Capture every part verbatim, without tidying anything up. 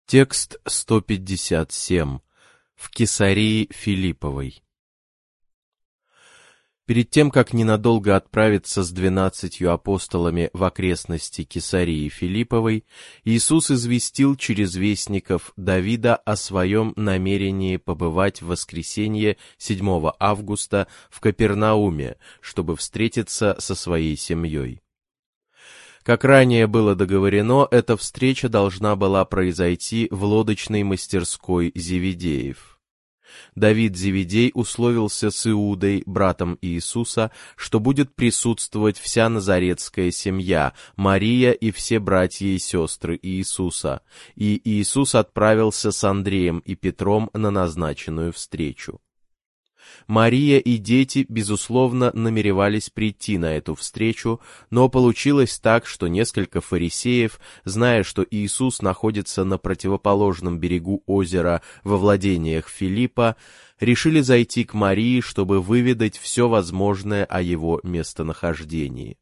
Текст сто пятьдесят семь. В Кесарии Филипповой. Перед тем, как ненадолго отправиться с двенадцатью апостолами в окрестности Кесарии Филипповой, Иисус известил через вестников Давида о своем намерении побывать в воскресенье седьмого августа в Капернауме, чтобы встретиться со своей семьей. Как ранее было договорено, эта встреча должна была произойти в лодочной мастерской Зеведеев. Давид Зеведей условился с Иудой, братом Иисуса, что будет присутствовать вся назаретская семья, Мария и все братья и сестры Иисуса, и Иисус отправился с Андреем и Петром на назначенную встречу. Мария и дети, безусловно, намеревались прийти на эту встречу, но получилось так, что несколько фарисеев, зная, что Иисус находится на противоположном берегу озера во владениях Филиппа, решили зайти к Марии, чтобы выведать все возможное о его местонахождении.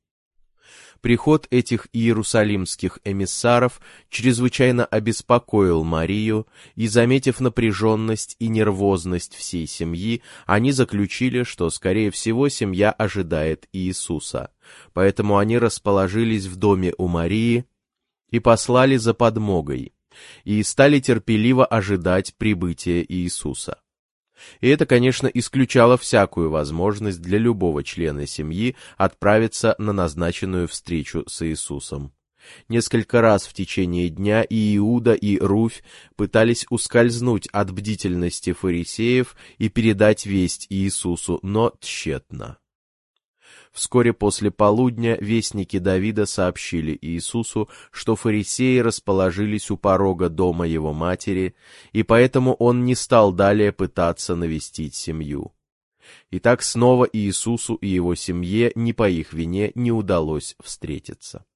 Приход этих иерусалимских эмиссаров чрезвычайно обеспокоил Марию, и, заметив напряженность и нервозность всей семьи, они заключили, что, скорее всего, семья ожидает Иисуса. Поэтому они расположились в доме у Марии и послали за подмогой, и стали терпеливо ожидать прибытия Иисуса. И это, конечно, исключало всякую возможность для любого члена семьи отправиться на назначенную встречу с Иисусом. Несколько раз в течение дня и Иуда, и Руфь пытались ускользнуть от бдительности фарисеев и передать весть Иисусу, но тщетно. Вскоре после полудня вестники Давида сообщили Иисусу, что фарисеи расположились у порога дома его матери, и поэтому он не стал далее пытаться навестить семью. Итак, снова Иисусу и его семье ни по их вине не удалось встретиться.